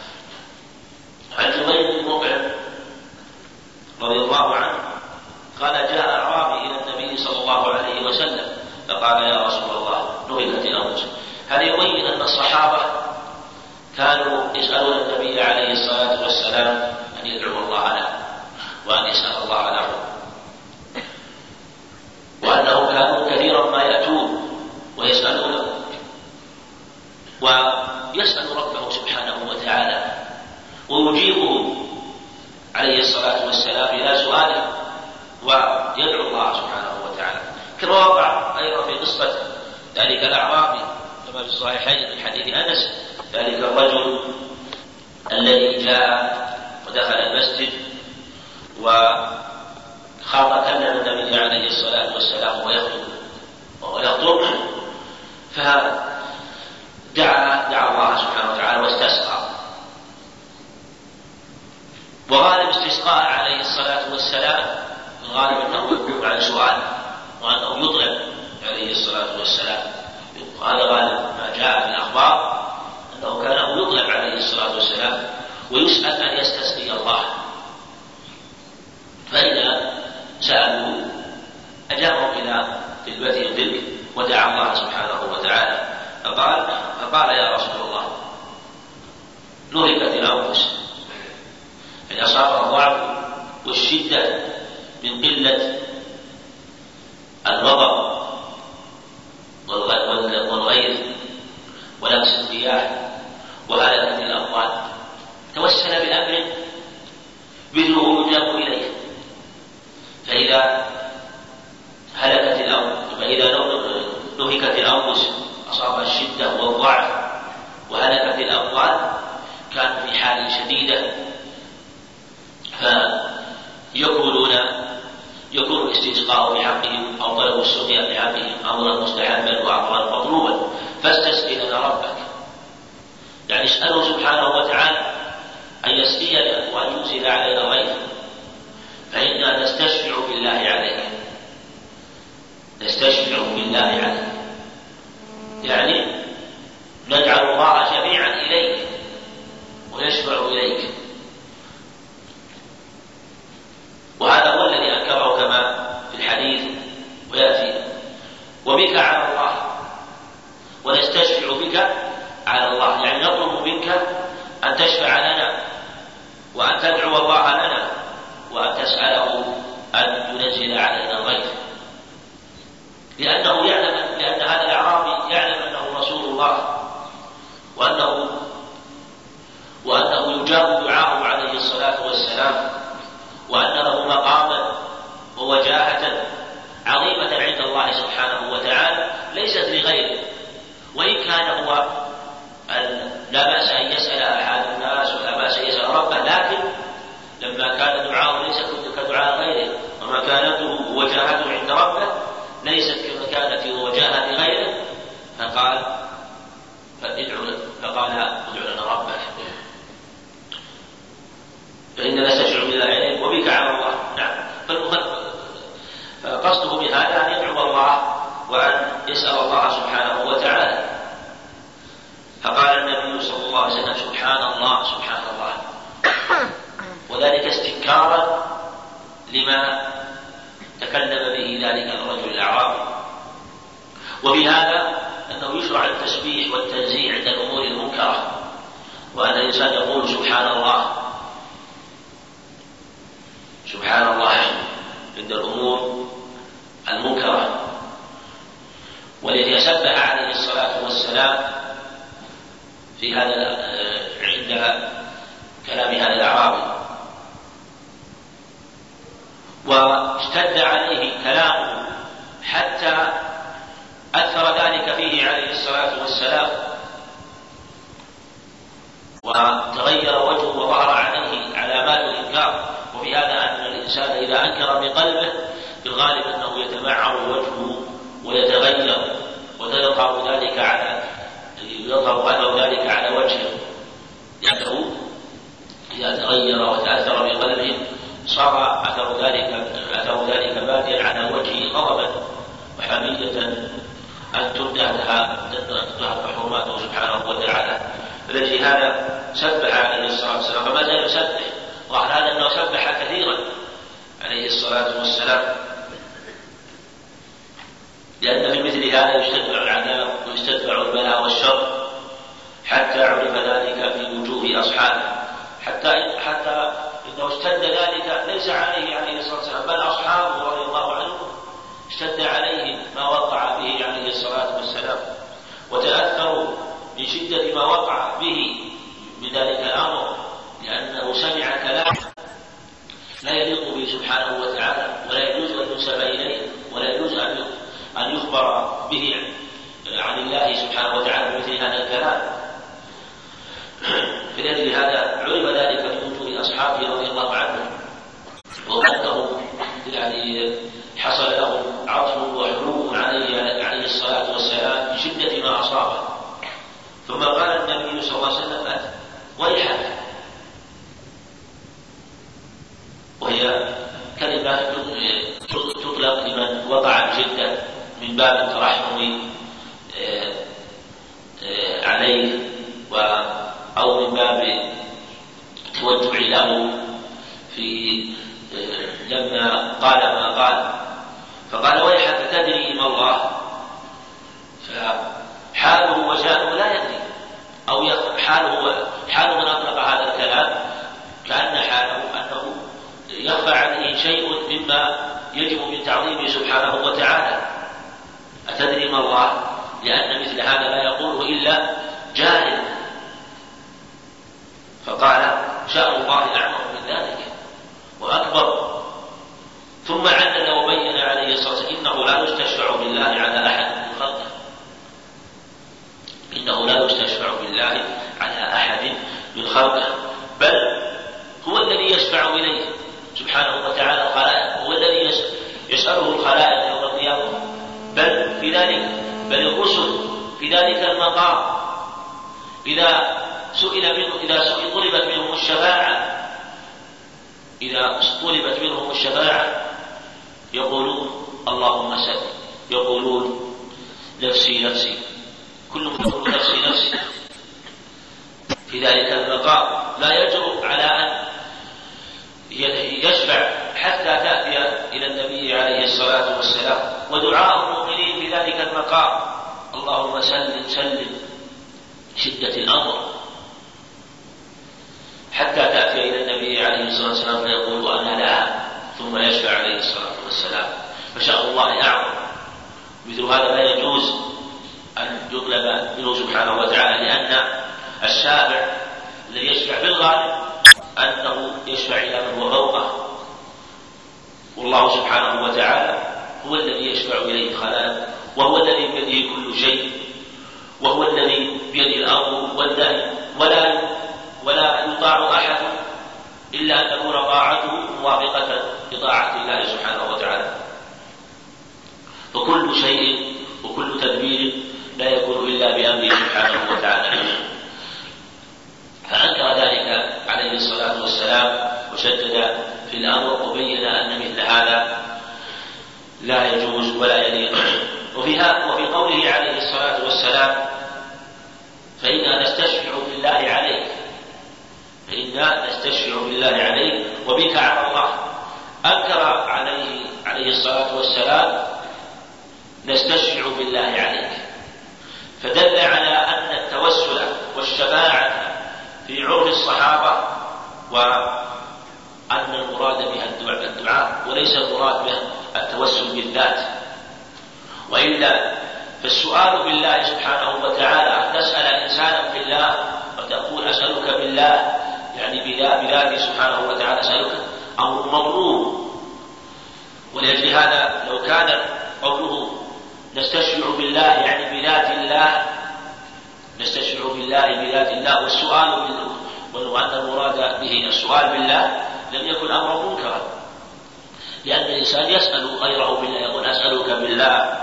عن جبير بن مطعم رضي الله عنه قال جاء أعرابي إلى النبي صلى الله عليه وسلم فقال يا رسول الله نهكت الأنفس. هذا يبين أن الصحابة كانوا يسألون النبي عليه الصلاة والسلام أن يدعو الله له وأن يسأل الله له، وأنهم كانوا كثيرا ما يأتون ويسألونه ويسأل ربه سبحانه وتعالى ويجيبه عليه الصلاة والسلام إلى سؤاله ويدعو الله سبحانه وتعالى، كما وقع أيضا في قصة ذلك الأعرابي كما في الصحيحين من حديث أنس، ذلك الرجل الذي جاء ودخل المسجد وخاط كلم النبي عليه الصلاة والسلام ويخطب وهو يخطب، فدعا دعا الله سبحانه وتعالى واستسقى. وغالب استسقاء عليه الصلاة والسلام الغالب أنه يكون عن سؤال وأنه يطلب عليه الصلاة والسلام، هذا غالب ما جاء في الأخبار أنه كان يطلب عليه الصلاة والسلام ويسأل أن يستسقي الله، فإذا سألوا أجابوا إلى طلبتهم تلك ودعا الله سبحانه وتعالى. فقال فقال يا رسول الله نهكت الأنفس، إن أصاب الضعف والشدة من قلة الوضع والغيظ ولمس الرياح وهلكت الأموال، توسل بأمر مثله يجاب إليه. فإذا هلكت الأنفس فإذا نهكت الأنفس أصاب الشدة والضعف وهلكت الأموال كانوا في حال شديدة، فيقولون يكون الاستسقاء بحقهم أو طلب السقيا بحقهم أمرا مستحبا وأمرا مطلوبا، فاستسقي لنا ربك، يعني اسأله سبحانه وتعالى أن يسقينا وأن ينزل علينا غيثا، فإنا نستشفع بالله عليه نستشفع بالله عليه يعني نجعل الله شفيعا إليك ويشفع إليك. وهذا هو الذي أنكره كما في الحديث ويأتي وبك على الله ونستشفع بك على الله، يعني نطلب منك أن تشفع لنا وأن تدعو الله لنا وأن تسأله أن ينزل علينا الغيث، لأنه يعلم لأن هذا الأعرابي يعلم أنه رسول الله وأنه وأنه يجاب دعاءه عليه الصلاة والسلام، وأن له مقاما ووجاهة عظيمة عند الله سبحانه وتعالى ليست لغيره، وإن كان هو لا بأس أن يسأل أحد الناس ولا بأس أن يسأل ربه، لكن لما كان دعاءه ليس كدعاء غيره ومكانته ووجاهته عند ربه ليست كمكانته ووجاهة غيره، فقال فادعو فقال ادعو لنا ربك فإننا نستشفع بالله عليك وبك على الله. نعم، فقصده بهذا أن يدعو الله وأن يسأل الله سبحانه وتعالى. فقال النبي صلى الله عليه وسلم سبحان الله سبحان الله، وذلك استنكارا لما تكلم به ذلك الرجل الأعرابي. وبهذا أنه يشرع التسبيح والتنزيه عند الأمور المنكرة، وأن الإنسان يقول سبحان الله سبحان الله عند الأمور المنكرة. والذي سبح عليه الصلاة والسلام في هذا عند كلام هذا الأعرابي، واشتد عليه كلامه حتى أثر ذلك فيه عليه الصلاة والسلام، وتغير وجهه وظهر عليه علامات الإنكار. وفي هذا أن الإنسان إذا أنكر بقلبه بالغالب أنه يتمعر وجهه ويتغير، ويظهر ذلك على يظهر أثر ذلك على وجهه، لأنه إذا تغير وتأثر بقلبه صار أثر ذلك أثر ذلك باديا على وجهه غضبا وحمية أن تنتهك حرماته سبحانه وتعالى. الذي هذا سبح عليه الصلاة والسلام، فما زال يسبح، وعلى هذا أنه سبح كثيرا عليه الصلاة والسلام، لأن في مثل هذا يستدفع العذاب ويستدفع البلاء والشر، حتى عرف ذلك في وجوه أصحابه، حتى حتى إنه اشتد ذلك ليس عليه عليه الصلاة والسلام، بل أصحابه رضي الله عنهم اشتد عليهم ما وقع به عليه الصلاة والسلام، وتأثروا من شدة ما وقع به من ذلك الأمر، لأنه سمع كلام لا يليق به سبحانه وتعالى، ولا يجوز أن ينسب إليه، ولا يجوز أن يخبر به عن الله سبحانه وتعالى مثل هذا الكلام. فلذلك هذا عرف ذلك من وجوه أصحابه رضي الله عنهم، وأنهم يعني حصل لهم عطف وحلول عليه عليه الصلاة والسلام بشدة ما أصابه. ثم قال النبي صلى الله عليه وسلم ويحك، وهي كلمة تطلق لمن وقع بشدة من باب الترحم عليه أو من باب التوجع له في لما قال ما قال. فقال ويحك تدري ما الله، فحاله وشأنه لا يدري، أو حاله حال من أطلق هذا الكلام كأن حاله أنه يخفى عليه شيء مما يجب من تعظيمه سبحانه وتعالى. أتدري ما الله؟ لأن مثل هذا لا يقوله إلا جاهل. فقال شأن الله أعظم من ذلك وأكبر. ثم عدل وبين عليه الصلاة والسلام إنه لا يستشفع بالله على أحد من خلقه، إنه لا يستشفع بالله على أحد من خلقه، بل هو الذي يشفع إليه سبحانه وتعالى الخلائق، هو الذي يسأله الخلائق يوم القيامة، بل في ذلك بل الرسل في ذلك المقام إذا سئل منه إذا سئل طلبت منهم الشفاعة إذا طلبت منهم الشفاعة يقولون اللهم سل، يقولون نفسي نفسي، كلهم يقول نفسي نفسي. في ذلك المقام لا يجرؤ على أن يشفع حتى تأتي إلى النبي عليه الصلاة والسلام. ودعاء المؤمنين في ذلك المقام اللهم سلم سلم شدة الأمر، حتى تأتي إلى النبي عليه الصلاة والسلام فيقول أنا لها، ثم يشفع عليه الصلاة والسلام. فشاء الله أعظم. مثل هذا لا يجوز أن يطلب منه سبحانه وتعالى، لأن الشافع الذي يشفع في الغالب أنه يشفع إلى من هو فوقه، والله سبحانه وتعالى هو الذي يشفع إليه الخلائق، وهو الذي بيده كل شيء، وهو الذي بيده الأمر والنهي، ولا ولا يطاع أحد إلا أن تكون طاعته موافقة لطاعة الله سبحانه وتعالى. فكل شيء وكل تدبير لا يكون إلا بأمره سبحانه وتعالى. فأنكر ذلك عليه الصلاة والسلام وشدد في الأمر، وبين أن مثل هذا لا يجوز ولا يليق. وفي هذا منا نستشفع بالله عليك وبك على الله. أنكر عليه عليه الصلاة والسلام نستشفع بالله عليك، فدل على أن التوسل والشفاعة في عرف الصحابة وأن المراد بها الدعاء وليس المراد به التوسل بالذات. وإلا فالسؤال بالله سبحانه وتعالى أن تسأل إنسانا بالله وتقول أسألك بالله يعني بذاته سبحانه وتعالى أسألك أمر مطلوب. ولأجل هذا لو كان قوله نستشفع بالله يعني بذات الله نستشفع بالله بذات الله والسؤال بالله وأن المراد به السؤال بالله لم يكن أمرا منكرا، لأن الإنسان يسأل غيره بالله، يقول أسألك بالله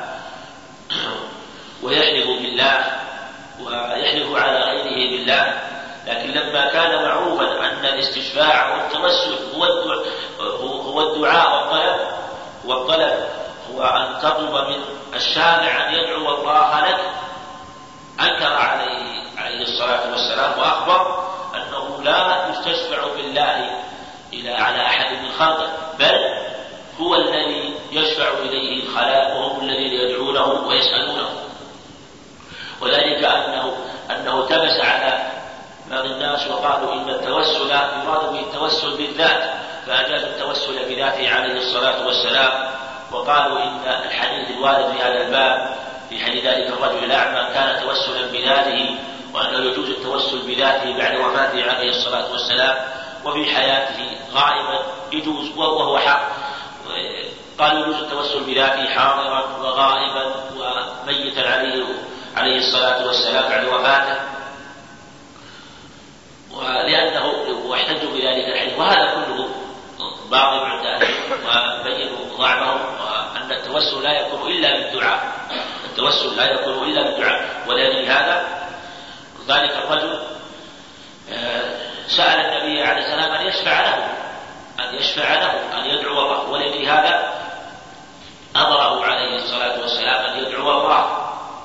ويحلف بالله ويحلف على غيره بالله. لكن لما كان معروفا أن الاستشفاع والتوسل هو الدعاء والطلب والطلب هو أن تطلب من الشافع أن يدعو الله لك، أنكر عليه عليه الصلاة والسلام وأخبر أنه لا يستشفع بالله إلى على أحد من خلقه، بل هو الذي يشفع إليه الخلائق وهم الذين يدعونه ويسألونه. وذلك أنه أنه تبس على بعض الناس وقالوا إن التوسل يراد به التوسل بالذات، فأجازوا التوسل بذاته عليه الصلاة والسلام، وقالوا إن الحديث الوارد في هذا الباب في حديث ذلك الرجل الأعمى كان توسلا بذاته، وأنه يجوز التوسل بذاته بعد وفاته عليه الصلاة والسلام، وفي حياته غائبا يجوز وهو حق. قالوا يجوز التوسل بذاته حاضرا وغائبا وميتا عليه عليه الصلاة والسلام بعد وفاته، ولأنه واحتجوا بذلك الحديث. وهذا كله باطل عند أهله وبينوا ضعفهم، وأن التوسل لا يكون إلا بالدعاء، التوسل لا يكون إلا بالدعاء. ولأجل هذا ذلك الرجل سأل النبي عليه السلام أن يشفع له أن يشفع له أن يدعو الله، ولأجل هذا أمره عليه الصلاة والسلام أن يدعو الله،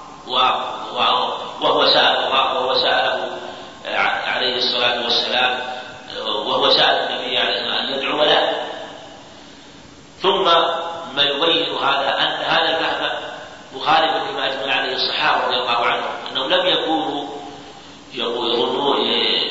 وهو سأل الله وهو سأله عليه الصلاة والسلام وهو سأل النبي عليه الصلاة والسلام أن يدعو له. ثم ما يبين هذا أن هذا الفهم مخالف لما أجمع عليه الصحابة رضي الله عنهم، أنهم لم يكونوا يظنون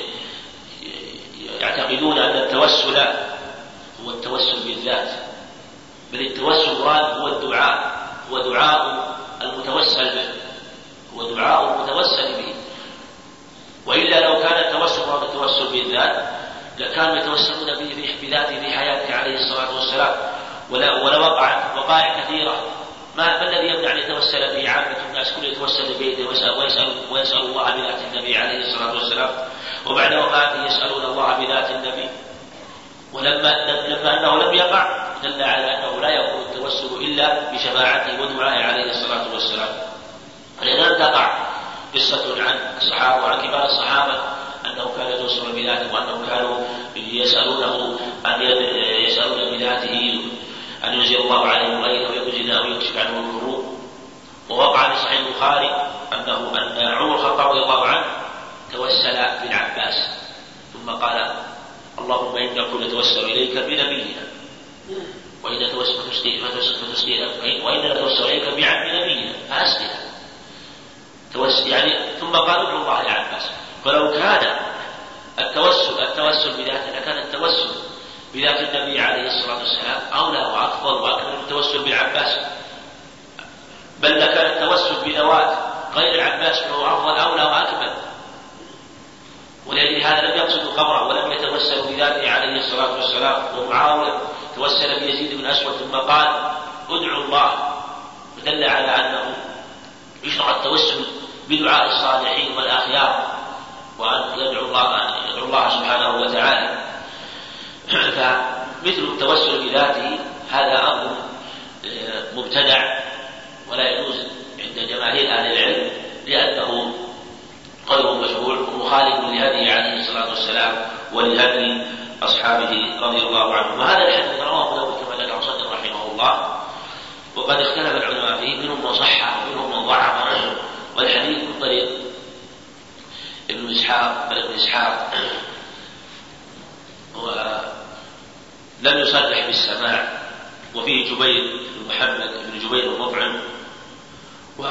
يعتقدون أن التوسل هو التوسل بالذات، بل التوسل هو الدعاء، هو دعاء المتوسل به، هو دعاء المتوسل به. وإلا لو كان التوسل هو التوسل بالذات لكانوا يتوسلون به بذاته في حياته عليه الصلاة والسلام، ولو وقعت وقائع كثيرة. ما الذي يمنع أن يتوسل به عامة الناس؟ كل يتوسل بيده ويسأل, ويسأل, ويسأل الله بذات النبي عليه الصلاة والسلام، وبعد وفاته يسألون الله بذات النبي. ولما لما أنه لم يقع دل على أنه لا يكون التوسل إلا بشفاعته ودعائه عليه الصلاة والسلام. ولذا تقع قصة عن الصحابة وعن كبار الصحابة أنه كان يتوسل بذاته، وأنهم كانوا يسألونه أن يسألون بذاته أن ينزل الله عليهم غيره ويجزل أو يكشف عنهم الكروب. ووقع في صحيح البخاري أنه أن عمر الخطاب رضي الله عنه توسل بالعباس ثم قال اللهم إنا كنا نتوسل إليك بنبينا وإن توسل فتسلينا وإنا نتوسل إليك بعم نبينا فأسلنا توسل يعني. ثم قال ادعو الله لعباس. فلو كان التوسل التوسل بذاته لكان التوسل بذات النبي عليه الصلاة والسلام أولى وأفضل وأكبر من التوسل بالعباس، بل لكان التوسل بذوات غير العباس فهو أفضل أولى وأكبر. ولأجل هذا لم يقصد قبره ولم يتوسل بذاته عليه الصلاة والسلام. ومعاوية توسل بيزيد بن أسود ثم قال ادعو الله، فدل على أنه يشرع التوسل بدعاء الصالحين والأخيار، وأن يدعو الله أن يدعو الله سبحانه وتعالى. فمثل التوسل بذاته هذا أمر مبتدع ولا يجوز عند جماهير أهل العلم، لأنه غير مشروع ومخالف لهدي عليه الصلاة والسلام ولهدي أصحابه رضي الله عنهم. وهذا الحديث رواه أبو داود كما ذكر صدر رحمه الله، وقد اختلف العلماء فيه، منهم من صححه ومنهم من ضعفه. والحديث من طريق ابن إسحاق بل ابن إسحاق لم يصرح بالسماع، وفيه جبير بن محمد بن جبير المطعم، و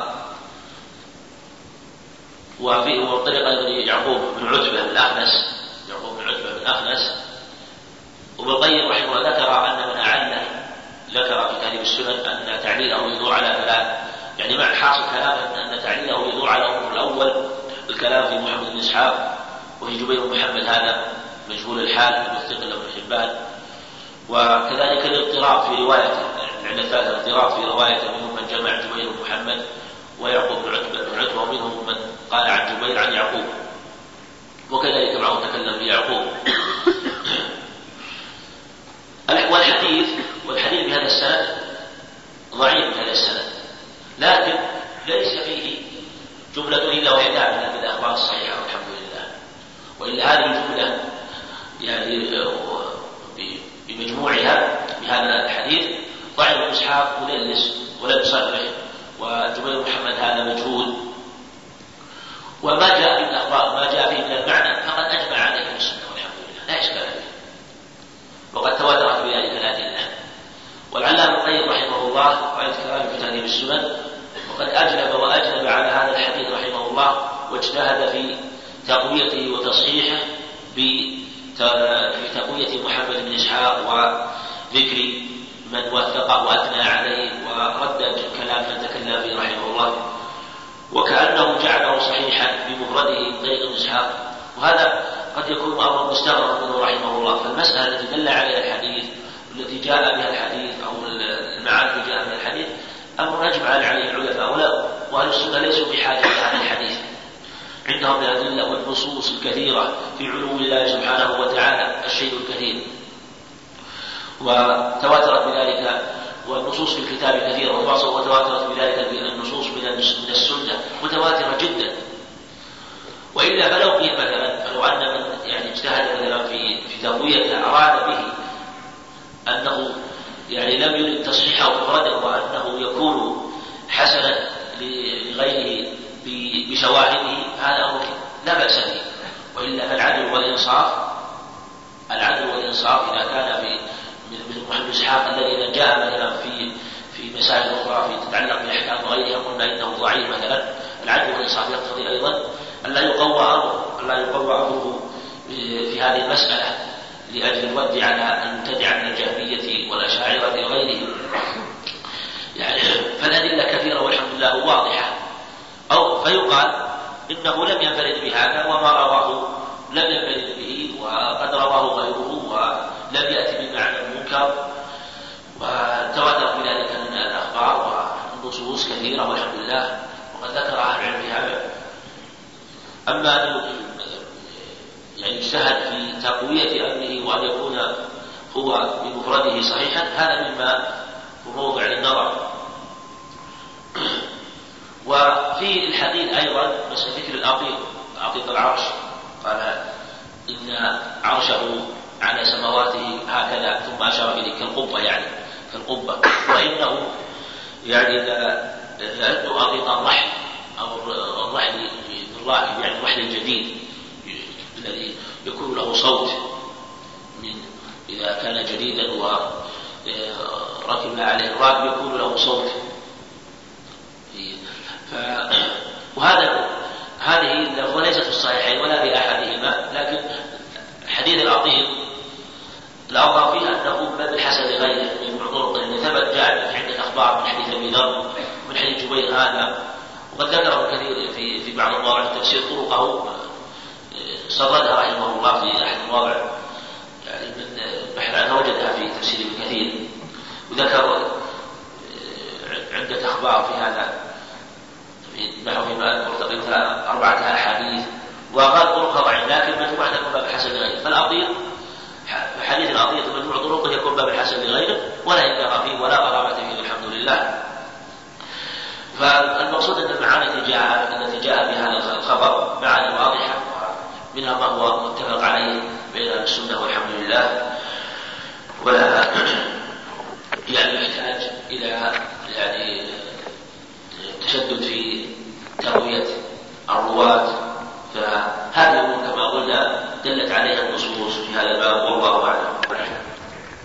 وفيه والطريق أيضا يعقوب بن عتبة بن أخنس يعقوب بن عتبة بن أخنس. وابن القيم رحمه الله ذكر أن من أعله ذكر في تهذيب السنن أن تعليله يدور على ثلاث، يعني مع حاصل كلام أن تعليله يدور على الأمر الأول الكلام في محمد بن إسحاق، وفي جبير بن محمد هذا مجهول الحال مثقل ابن حبان، وكذلك الاضطراب في روايته، عند الثالث الاضطراب في روايته، منهم من جمع جبير بن محمد ويعقوب بن عتبة بن عتبة، ومنهم من قال عن جبير عن يعقوب، وكذلك معه تكلم بيعقوب. والحديث والحديث بهذا السند ضعيف بهذا السند، لكن ليس فيه جملة إلا وحدها من الأخبار الصحيحة والحمد لله. وإلا هذه الجملة يعني بمجموعها بهذا الحديث ضعيف بن إسحاق مدلس ولم يصرح، وجبير محمد هذا مجهول، وما جاء في الأخبار ما جاء فيه من المعنى فقد أجمع عليه السنة والحمد لله لا إشكال فيه، وقد تواترت بذلك الأدلة. والعلامة ابن القيم رحمه الله وعند كلامه في تهذيب السنن وقد أجلب وأجلب على هذا الحديث رحمه الله، واجتهد في تقويته وتصحيحه بتقوية محمد بن إسحاق وذكر من وثقه وأثنى عليه ورد كلام من تكلم فيه رحمه الله، وكأنه جعله صحيحا بمفرده طريق بن إسحاق. وهذا قد يكون أمرا مستغربا منه رحمه الله، فالمسألة التي دل عليها الحديث والتي جاء بها الحديث أو المعاني التي جاء بها الحديث أمر أجمع عليه العلماء، ولا وأهل السنة ليسوا بحاجة إلى هذا الحديث، عندهم الأدلة والنصوص الكثيرة في علو الله سبحانه وتعالى الشيء الكثير، وتواترت بذلك والنصوص في الكتاب كثيرة، وتواترت بذلك النصوص من السنة متواترة جدا. وإلا فلو قيل مثلا فلو أن من يعني اجتهد مثلا في في تقويته أراد به أنه يعني لم يرد تصحيحه مفردا وأنه يكون حسنا لغيره بشواهده، هذا أمر لا بأس به. وإلا فالعدل والإنصاف العدل والإنصاف إذا كان في من محمد إسحاق الذي إذا جاء مثلا في في مسائل أخرى في تتعلق بالأحكام وغيرها قلنا إنه ضعيف مثلا، العدل والإنصاف يقتضي أيضا ألا يقوى أمره ألا يقوى أمره في هذه المسألة لأجل الرد على المبتدعة من الجهمية والأشاعرة وغيرهم. يعني فالأدلة كثيرة والحمد لله واضحة، أو فيقال إنه لم ينفرد بهذا وما رواه لم ينفرد به وقد رواه غيره ولم يأتي بمعنى المنكر، وتواتر بذلك من الأخبار والنصوص كثيرة والحمد لله، وقد ذكر أهل العلم في هذا. أما أن يعني اجتهد في تقوية أمره وأن يكون هو بمفرده صحيحا هذا مما هو موضع للنظر. وفي الحديث أيضا مثل ذكر الأقيط أقيط العرش، قال إن عرشه على سماواته هكذا ثم أشار إليه كالقبة يعني كالقبة، وإنه يعني لأنه أقيط الرحل أو الرحل الراكب يعني الرحل الجديد الذي يكون له صوت من إذا كان جديدا وركب عليه الراكب يكون له صوت. ف... وهذا هذه اللفظة ليست في الصحيحين ولا في أحدهما، لكن حديث العظيم الأظهر فيه أنه باب الحسن لغيره من طرق، لأن ثبت جاء عند الأخبار من حديث أبي ذر ومن حديث جبير هذا، وقد ذكره كثير في في بعض المواضع التفسير طرقه سردها رحمه الله في أحد المواضع يعني من بحر وجدها في تفسير كثير، وذكر عدة أخبار في هذا نحو فيما تقريبا أربعة أحاديث، وقال طرقها ضعيف لكن مجموعة تكون باب الحسن لغيره، فالأطير حديث الأطير مجموع طرقه يكون باب الحسن لغيره ولا إنكار فيه ولا غرابة فيه الحمد لله. فالمقصود أن المعاني التي جاء التي جاء بهذا الخبر معاني واضحة، منها ما هو متفق عليه بين السنة والحمد لله، ولا يعني يحتاج إلى يعني تشدد في تقوية الرواة، فهذه كما قلنا دلت عليها النصوص في هذا الباب والله أعلم.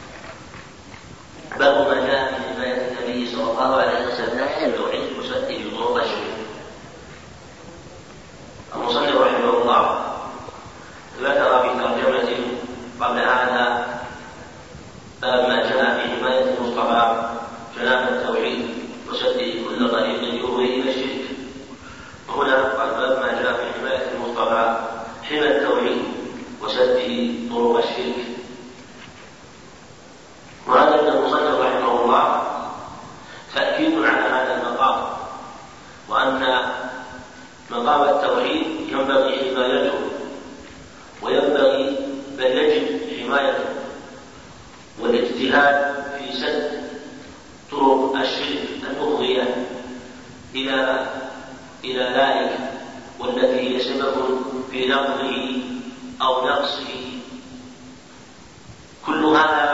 باب ما جاء في حماية النبي صلى الله عليه وسلم التوحيد وسده بضروب الشرك. المصنف رحمه الله ذكر في ترجمته قبل هذا باب ما جاء في حماية المصطفى جناب التوحيد وسده كل طريق يؤوي إلى الشرك. وهنا قال باب ما جاء في حماية المصطفى حمى التوحيد وسده ضروب الشرك. وهذا من المصنف رحمه الله تأكيد على هذا المقام، وأن مقام التوحيد ينبغي حمايته وينبغي بل يجب حمايته والاجتهاد في سد طرق الشرك المفضية إلى إلى ذلك والتي هي سبب في نقضه أو نقصه. كل هذا